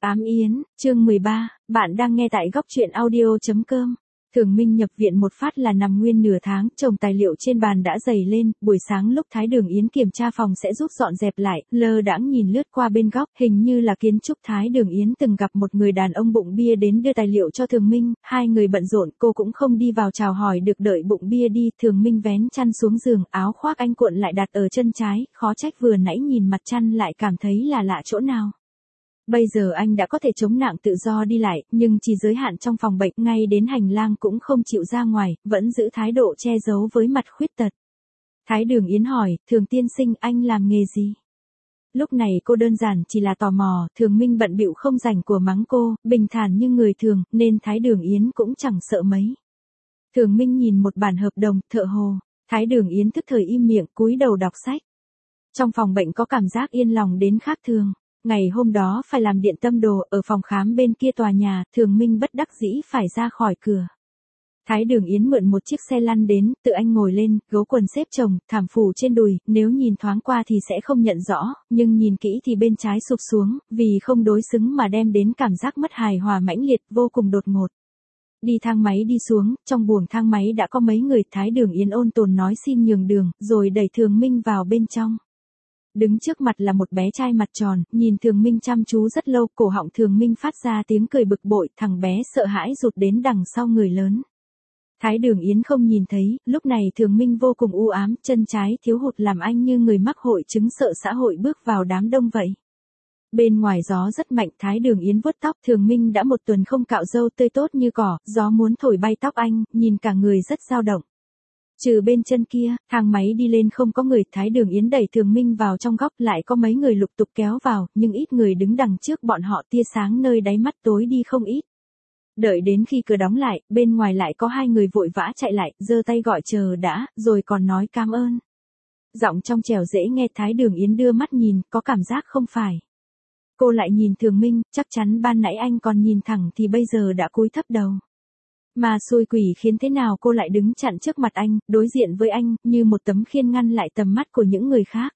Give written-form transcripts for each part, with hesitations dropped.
Ám Yến, chương 13, bạn đang nghe tại góc truyện audio.com. Thường Minh nhập viện một phát là nằm nguyên nửa tháng, chồng tài liệu trên bàn đã dày lên, buổi sáng lúc Thái Đường Yến kiểm tra phòng sẽ giúp dọn dẹp lại, lơ đãng nhìn lướt qua bên góc, hình như là kiến trúc Thái Đường Yến từng gặp một người đàn ông bụng bia đến đưa tài liệu cho Thường Minh, hai người bận rộn, cô cũng không đi vào chào hỏi được đợi bụng bia đi, Thường Minh vén chăn xuống giường, áo khoác anh cuộn lại đặt ở chân trái, khó trách vừa nãy nhìn mặt chăn lại cảm thấy là lạ chỗ nào. Bây giờ anh đã có thể chống nặng tự do đi lại, nhưng chỉ giới hạn trong phòng bệnh, ngay đến hành lang cũng không chịu ra ngoài, vẫn giữ thái độ che giấu với mặt khuyết tật. Thái Đường Yến hỏi, Thường tiên sinh anh làm nghề gì? Lúc này cô đơn giản chỉ là tò mò, Thường Minh bận bịu không rảnh của mắng cô, bình thản như người thường, nên Thái Đường Yến cũng chẳng sợ mấy. Thường Minh nhìn một bản hợp đồng, thợ hồ. Thái Đường Yến tức thời im miệng, cúi đầu đọc sách. Trong phòng bệnh có cảm giác yên lòng đến khác thường. Ngày hôm đó phải làm điện tâm đồ ở phòng khám bên kia tòa nhà, Thường Minh bất đắc dĩ phải ra khỏi cửa. Thái Đường Yến mượn một chiếc xe lăn đến, tự anh ngồi lên, gấu quần xếp chồng, thảm phủ trên đùi, nếu nhìn thoáng qua thì sẽ không nhận rõ, nhưng nhìn kỹ thì bên trái sụp xuống, vì không đối xứng mà đem đến cảm giác mất hài hòa mãnh liệt, vô cùng đột ngột. Đi thang máy đi xuống, trong buồng thang máy đã có mấy người, Thái Đường Yến ôn tồn nói xin nhường đường, rồi đẩy Thường Minh vào bên trong. Đứng trước mặt là một bé trai mặt tròn, nhìn Thường Minh chăm chú rất lâu, cổ họng Thường Minh phát ra tiếng cười bực bội, thằng bé sợ hãi rụt đến đằng sau người lớn. Thái Đường Yến không nhìn thấy, lúc này Thường Minh vô cùng u ám, chân trái thiếu hụt làm anh như người mắc hội chứng sợ xã hội bước vào đám đông vậy. Bên ngoài gió rất mạnh, Thái Đường Yến vuốt tóc, Thường Minh đã một tuần không cạo râu tươi tốt như cỏ, gió muốn thổi bay tóc anh, nhìn cả người rất dao động. Trừ bên chân kia, thang máy đi lên không có người, Thái Đường Yến đẩy Thường Minh vào trong góc, lại có mấy người lục tục kéo vào, nhưng ít người đứng đằng trước bọn họ, tia sáng nơi đáy mắt tối đi không ít. Đợi đến khi cửa đóng lại, bên ngoài lại có hai người vội vã chạy lại, giơ tay gọi chờ đã, rồi còn nói cảm ơn. Giọng trong trẻo dễ nghe, Thái Đường Yến đưa mắt nhìn, có cảm giác không phải. Cô lại nhìn Thường Minh, chắc chắn ban nãy anh còn nhìn thẳng thì bây giờ đã cúi thấp đầu. Mà xui quỷ khiến thế nào cô lại đứng chặn trước mặt anh, đối diện với anh, như một tấm khiên ngăn lại tầm mắt của những người khác.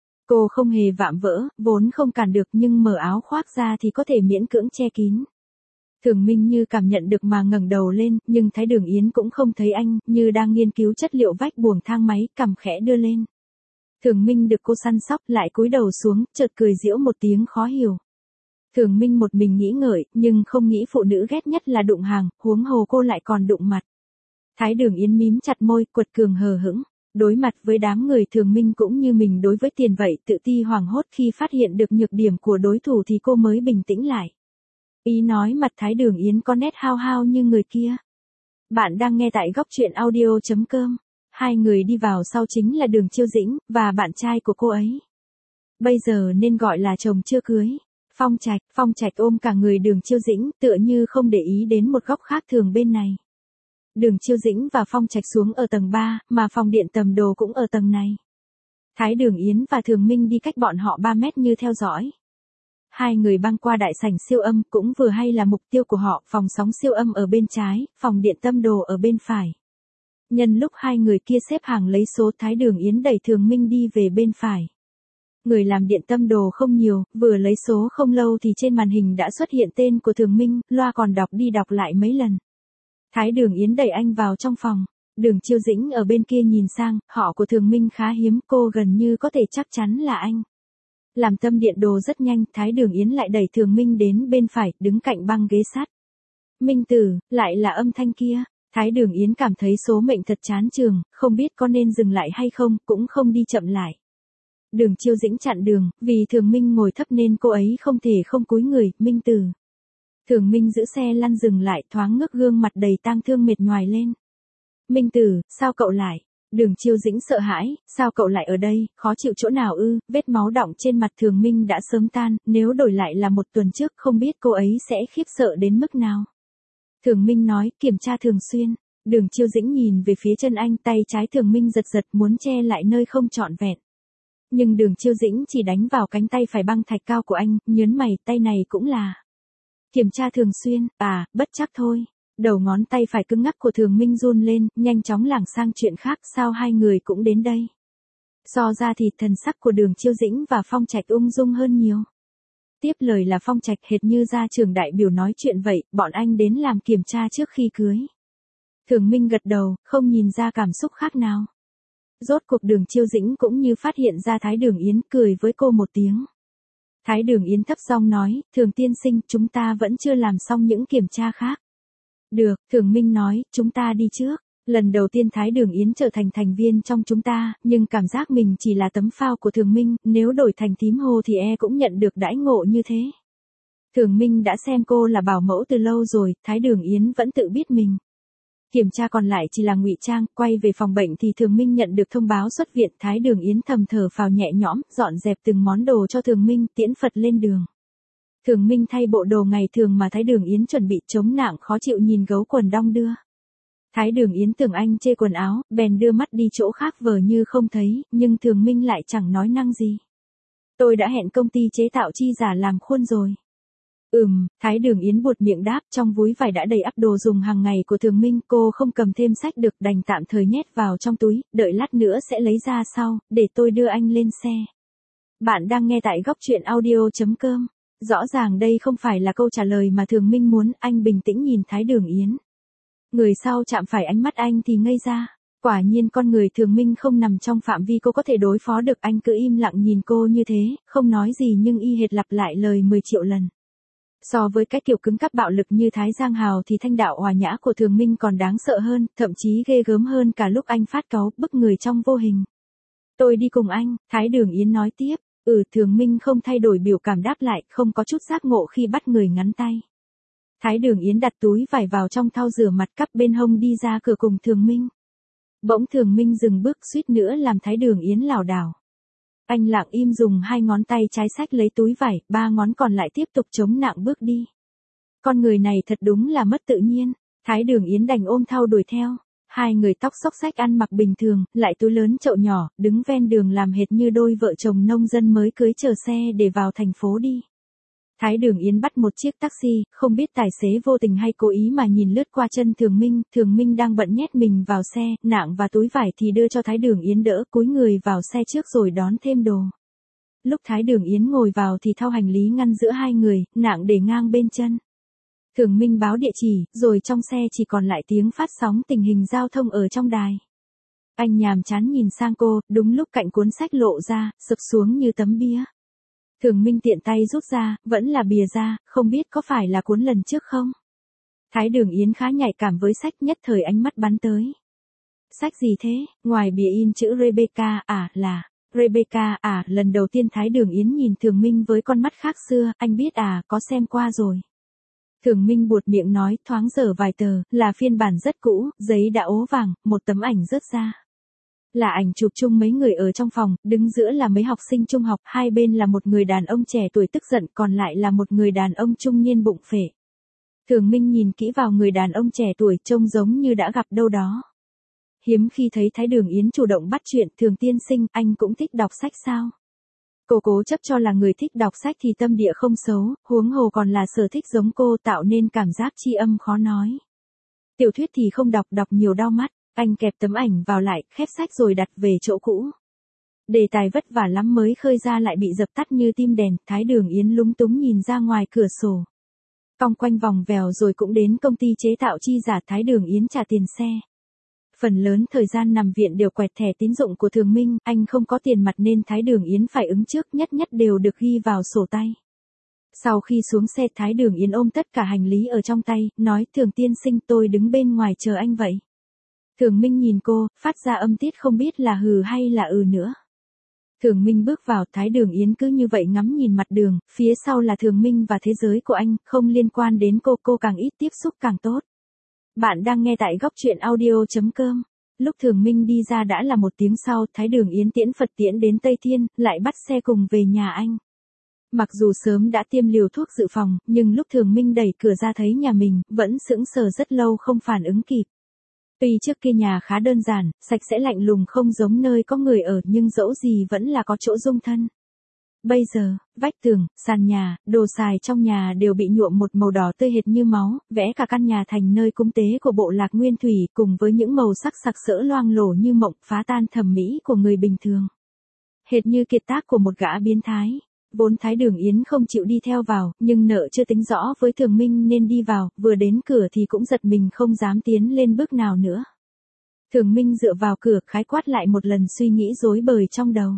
Cô không hề vạm vỡ, vốn không cản được nhưng mở áo khoác ra thì có thể miễn cưỡng che kín. Thường Minh như cảm nhận được mà ngẩng đầu lên, nhưng Thái Đường Yến cũng không thấy anh, như đang nghiên cứu chất liệu vách buồng thang máy, cằm khẽ đưa lên. Thường Minh được cô săn sóc lại cúi đầu xuống, chợt cười giễu một tiếng khó hiểu. Thường Minh một mình nghĩ ngợi, nhưng không nghĩ phụ nữ ghét nhất là đụng hàng, huống hồ cô lại còn đụng mặt. Thái Đường Yến mím chặt môi, quật cường hờ hững. Đối mặt với đám người, Thường Minh cũng như mình đối với tiền vậy, tự ti hoảng hốt khi phát hiện được nhược điểm của đối thủ thì cô mới bình tĩnh lại. Ý nói mặt Thái Đường Yến có nét hao hao như người kia. Bạn đang nghe tại góc truyện audio.com. Hai người đi vào sau chính là Đường Chiêu Dĩnh, và bạn trai của cô ấy. Bây giờ nên gọi là chồng chưa cưới. Phong Trạch ôm cả người Đường Chiêu Dĩnh, tựa như không để ý đến một góc khác thường bên này. Đường Chiêu Dĩnh và Phong Trạch xuống ở tầng 3, mà phòng điện tầm đồ cũng ở tầng này. Thái Đường Yến và Thường Minh đi cách bọn họ 3 mét như theo dõi. Hai người băng qua đại sảnh siêu âm, cũng vừa hay là mục tiêu của họ, phòng sóng siêu âm ở bên trái, phòng điện tâm đồ ở bên phải. Nhân lúc hai người kia xếp hàng lấy số, Thái Đường Yến đẩy Thường Minh đi về bên phải. Người làm điện tâm đồ không nhiều, vừa lấy số không lâu thì trên màn hình đã xuất hiện tên của Thường Minh, loa còn đọc đi đọc lại mấy lần. Thái Đường Yến đẩy anh vào trong phòng. Đường Chiêu Dĩnh ở bên kia nhìn sang, họ của Thường Minh khá hiếm, cô gần như có thể chắc chắn là anh. Làm tâm điện đồ rất nhanh, Thái Đường Yến lại đẩy Thường Minh đến bên phải, đứng cạnh băng ghế sắt. Minh Tử, lại là âm thanh kia. Thái Đường Yến cảm thấy số mệnh thật chán chường, không biết có nên dừng lại hay không, cũng không đi chậm lại. Đường Chiêu Dĩnh chặn đường, vì Thường Minh ngồi thấp nên cô ấy không thể không cúi người, Minh Tử. Thường Minh giữ xe lăn dừng lại, thoáng ngước gương mặt đầy tang thương mệt nhoài lên. Minh Tử, sao cậu lại? Đường Chiêu Dĩnh sợ hãi, sao cậu lại ở đây, khó chịu chỗ nào ư? Vết máu đọng trên mặt Thường Minh đã sớm tan, nếu đổi lại là một tuần trước không biết cô ấy sẽ khiếp sợ đến mức nào. Thường Minh nói, kiểm tra thường xuyên. Đường Chiêu Dĩnh nhìn về phía chân anh, tay trái Thường Minh giật giật muốn che lại nơi không trọn vẹn. Nhưng Đường Chiêu Dĩnh chỉ đánh vào cánh tay phải băng thạch cao của anh, nhớn mày, tay này cũng là kiểm tra thường xuyên, bất chắc thôi. Đầu ngón tay phải cứng ngắc của Thường Minh run lên, nhanh chóng lảng sang chuyện khác, sao hai người cũng đến đây. So ra thì thần sắc của Đường Chiêu Dĩnh và Phong Trạch ung dung hơn nhiều. Tiếp lời là Phong Trạch, hệt như gia trưởng đại biểu nói chuyện vậy, bọn anh đến làm kiểm tra trước khi cưới. Thường Minh gật đầu, không nhìn ra cảm xúc khác nào. Rốt cuộc Đường Chiêu Dĩnh cũng như phát hiện ra Thái Đường Yến, cười với cô một tiếng. Thái Đường Yến thấp giọng nói, Thường tiên sinh, chúng ta vẫn chưa làm xong những kiểm tra khác. Được, Thường Minh nói, chúng ta đi trước. Lần đầu tiên Thái Đường Yến trở thành thành viên trong chúng ta, nhưng cảm giác mình chỉ là tấm phao của Thường Minh, nếu đổi thành tím hồ thì cũng nhận được đãi ngộ như thế. Thường Minh đã xem cô là bảo mẫu từ lâu rồi, Thái Đường Yến vẫn tự biết mình. Kiểm tra còn lại chỉ là ngụy trang, quay về phòng bệnh thì Thường Minh nhận được thông báo xuất viện, Thái Đường Yến thầm thở phào nhẹ nhõm, dọn dẹp từng món đồ cho Thường Minh, tiễn Phật lên đường. Thường Minh thay bộ đồ ngày thường mà Thái Đường Yến chuẩn bị, chống nạng khó chịu nhìn gấu quần đong đưa. Thái Đường Yến tưởng anh chê quần áo, bèn đưa mắt đi chỗ khác vờ như không thấy, nhưng Thường Minh lại chẳng nói năng gì. Tôi đã hẹn công ty chế tạo chi giả làm khuôn rồi. Thái Đường Yến buột miệng đáp, trong túi vải đã đầy ắp đồ dùng hàng ngày của Thường Minh, cô không cầm thêm sách được, đành tạm thời nhét vào trong túi, đợi lát nữa sẽ lấy ra sau, để tôi đưa anh lên xe. Bạn đang nghe tại góc truyện audio.com. Rõ ràng đây không phải là câu trả lời mà Thường Minh muốn, anh bình tĩnh nhìn Thái Đường Yến. Người sau chạm phải ánh mắt anh thì ngây ra. Quả nhiên con người Thường Minh không nằm trong phạm vi cô có thể đối phó được, anh cứ im lặng nhìn cô như thế, không nói gì nhưng y hệt lặp lại lời 10 triệu lần. So với cái kiểu cứng cáp bạo lực như Thái Giang Hào thì thanh đạo hòa nhã của Thường Minh còn đáng sợ hơn, thậm chí ghê gớm hơn cả lúc anh phát cáu, bức người trong vô hình. Tôi đi cùng anh, Thái Đường Yến nói tiếp. Thường Minh không thay đổi biểu cảm đáp lại, không có chút giác ngộ khi bắt người ngắn tay. Thái Đường Yến đặt túi vải vào trong thau rửa mặt, cắp bên hông đi ra cửa cùng Thường Minh. Bỗng Thường Minh dừng bước, suýt nữa làm Thái Đường Yến lảo đảo. Anh lặng im dùng 2 ngón tay trái xách lấy túi vải, 3 ngón còn lại tiếp tục chống nặng bước đi. Con người này thật đúng là mất tự nhiên. Thái Đường Yến đành ôm thau đuổi theo. Hai người tóc xốc xách ăn mặc bình thường, lại túi lớn chậu nhỏ, đứng ven đường làm hệt như đôi vợ chồng nông dân mới cưới chờ xe để vào thành phố đi. Thái Đường Yến bắt một chiếc taxi, không biết tài xế vô tình hay cố ý mà nhìn lướt qua chân Thường Minh đang bận nhét mình vào xe, nạng và túi vải thì đưa cho Thái Đường Yến đỡ, cúi người vào xe trước rồi đón thêm đồ. Lúc Thái Đường Yến ngồi vào thì thau hành lý ngăn giữa hai người, nạng để ngang bên chân. Thường Minh báo địa chỉ, rồi trong xe chỉ còn lại tiếng phát sóng tình hình giao thông ở trong đài. Anh nhàm chán nhìn sang cô, đúng lúc cạnh cuốn sách lộ ra, sập xuống như tấm bia. Thường Minh tiện tay rút ra, vẫn là bìa da, không biết có phải là cuốn lần trước không? Thái Đường Yến khá nhạy cảm với sách, nhất thời ánh mắt bắn tới. Sách gì thế? Ngoài bìa in chữ Rebecca, là Rebecca, lần đầu tiên Thái Đường Yến nhìn Thường Minh với con mắt khác xưa, anh biết có xem qua rồi. Thường Minh buột miệng nói, thoáng dở vài tờ, là phiên bản rất cũ, giấy đã ố vàng, một tấm ảnh rớt ra. Là ảnh chụp chung mấy người ở trong phòng, đứng giữa là mấy học sinh trung học, hai bên là một người đàn ông trẻ tuổi tức giận, còn lại là một người đàn ông trung niên bụng phệ. Thường Minh nhìn kỹ vào người đàn ông trẻ tuổi, trông giống như đã gặp đâu đó. Hiếm khi thấy Thái Đường Yến chủ động bắt chuyện, Thường tiên sinh, anh cũng thích đọc sách sao? Cô cố chấp cho là người thích đọc sách thì tâm địa không xấu, huống hồ còn là sở thích giống cô, tạo nên cảm giác tri âm khó nói. Tiểu thuyết thì không đọc, đọc nhiều đau mắt. Anh kẹp tấm ảnh vào lại, khép sách rồi đặt về chỗ cũ. Đề tài vất vả lắm mới khơi ra lại bị dập tắt như tim đèn, Thái Đường Yến lúng túng nhìn ra ngoài cửa sổ. Cong quanh vòng vèo rồi cũng đến công ty chế tạo chi giả, Thái Đường Yến trả tiền xe. Phần lớn thời gian nằm viện đều quẹt thẻ tín dụng của Thường Minh, anh không có tiền mặt nên Thái Đường Yến phải ứng trước, nhất đều được ghi vào sổ tay. Sau khi xuống xe, Thái Đường Yến ôm tất cả hành lý ở trong tay, nói, Thường tiên sinh, tôi đứng bên ngoài chờ anh vậy. Thường Minh nhìn cô, phát ra âm tiết không biết là hừ hay là nữa. Thường Minh bước vào, Thái Đường Yến cứ như vậy ngắm nhìn mặt đường, phía sau là Thường Minh và thế giới của anh, không liên quan đến cô càng ít tiếp xúc càng tốt. Bạn đang nghe tại góc truyện audio.com. Lúc Thường Minh đi ra đã là 1 tiếng sau, Thái Đường Yến tiễn Phật tiễn đến Tây Thiên, lại bắt xe cùng về nhà anh. Mặc dù sớm đã tiêm liều thuốc dự phòng, nhưng lúc Thường Minh đẩy cửa ra thấy nhà mình, vẫn sững sờ rất lâu không phản ứng kịp. Tuy trước kia nhà khá đơn giản, sạch sẽ lạnh lùng không giống nơi có người ở, nhưng dẫu gì vẫn là có chỗ dung thân. Bây giờ, vách tường, sàn nhà, đồ xài trong nhà đều bị nhuộm một màu đỏ tươi hệt như máu, vẽ cả căn nhà thành nơi cúng tế của bộ lạc nguyên thủy, cùng với những màu sắc sặc sỡ loang lổ như mộng, phá tan thẩm mỹ của người bình thường. Hệt như kiệt tác của một gã biến thái. Vốn Thái Đường Yến không chịu đi theo vào, nhưng nợ chưa tính rõ với Thường Minh nên đi vào, vừa đến cửa thì cũng giật mình không dám tiến lên bước nào nữa. Thường Minh dựa vào cửa khái quát lại một lần suy nghĩ rối bời trong đầu.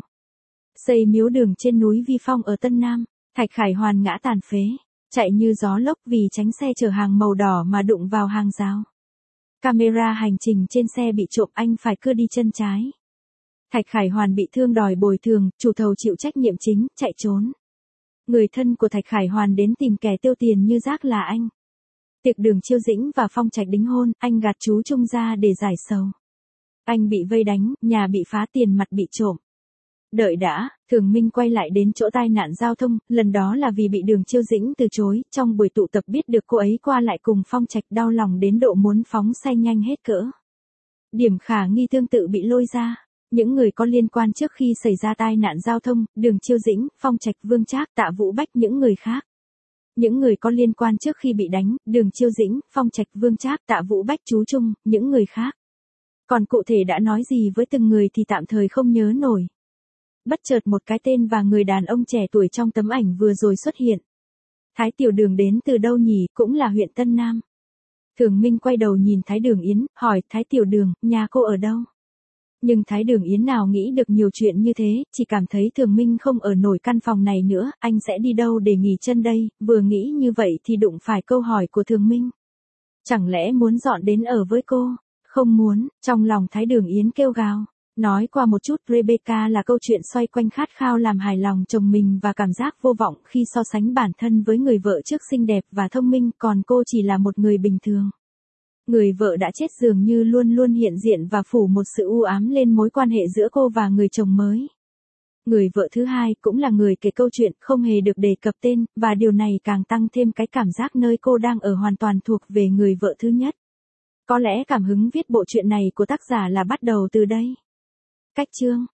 Xây miếu đường trên núi Vi Phong ở Tân Nam, Thạch Khải Hoàn ngã tàn phế, chạy như gió lốc vì tránh xe chở hàng màu đỏ mà đụng vào hàng rào. Camera hành trình trên xe bị trộm, anh phải cưa đi chân trái. Thạch Khải Hoàn bị thương đòi bồi thường, chủ thầu chịu trách nhiệm chính, chạy trốn. Người thân của Thạch Khải Hoàn đến tìm kẻ tiêu tiền như rác là anh. Tiệc Đường Chiêu Dĩnh và Phong Trạch đính hôn, anh gạt chú Trung ra để giải sầu. Anh bị vây đánh, nhà bị phá, tiền mặt bị trộm. Đợi đã, Thường Minh quay lại đến chỗ tai nạn giao thông, lần đó là vì bị Đường Chiêu Dĩnh từ chối, trong buổi tụ tập biết được cô ấy qua lại cùng Phong Trạch, đau lòng đến độ muốn phóng xe nhanh hết cỡ. Điểm khả nghi tương tự bị lôi ra. Những người có liên quan trước khi xảy ra tai nạn giao thông, Đường Chiêu Dĩnh, Phong Trạch, Vương Trác, Tạ Vũ Bách, những người khác. Những người có liên quan trước khi bị đánh, Đường Chiêu Dĩnh, Phong Trạch, Vương Trác, Tạ Vũ Bách, chú Trung, những người khác. Còn cụ thể đã nói gì với từng người thì tạm thời không nhớ nổi. Bất chợt một cái tên và người đàn ông trẻ tuổi trong tấm ảnh vừa rồi xuất hiện. Thái Tiểu Đường đến từ đâu nhỉ, cũng là huyện Tân Nam. Thường Minh quay đầu nhìn Thái Đường Yến, hỏi Thái Tiểu Đường, nhà cô ở đâu? Nhưng Thái Đường Yến nào nghĩ được nhiều chuyện như thế, chỉ cảm thấy Thường Minh không ở nổi căn phòng này nữa, anh sẽ đi đâu để nghỉ chân đây, vừa nghĩ như vậy thì đụng phải câu hỏi của Thường Minh. Chẳng lẽ muốn dọn đến ở với cô? Không muốn, trong lòng Thái Đường Yến kêu gào. Nói qua một chút, Rebecca là câu chuyện xoay quanh khát khao làm hài lòng chồng mình và cảm giác vô vọng khi so sánh bản thân với người vợ trước xinh đẹp và thông minh, còn cô chỉ là một người bình thường. Người vợ đã chết dường như luôn luôn hiện diện và phủ một sự u ám lên mối quan hệ giữa cô và người chồng mới. Người vợ thứ hai cũng là người kể câu chuyện không hề được đề cập tên, và điều này càng tăng thêm cái cảm giác nơi cô đang ở hoàn toàn thuộc về người vợ thứ nhất. Có lẽ cảm hứng viết bộ truyện này của tác giả là bắt đầu từ đây. Cách chương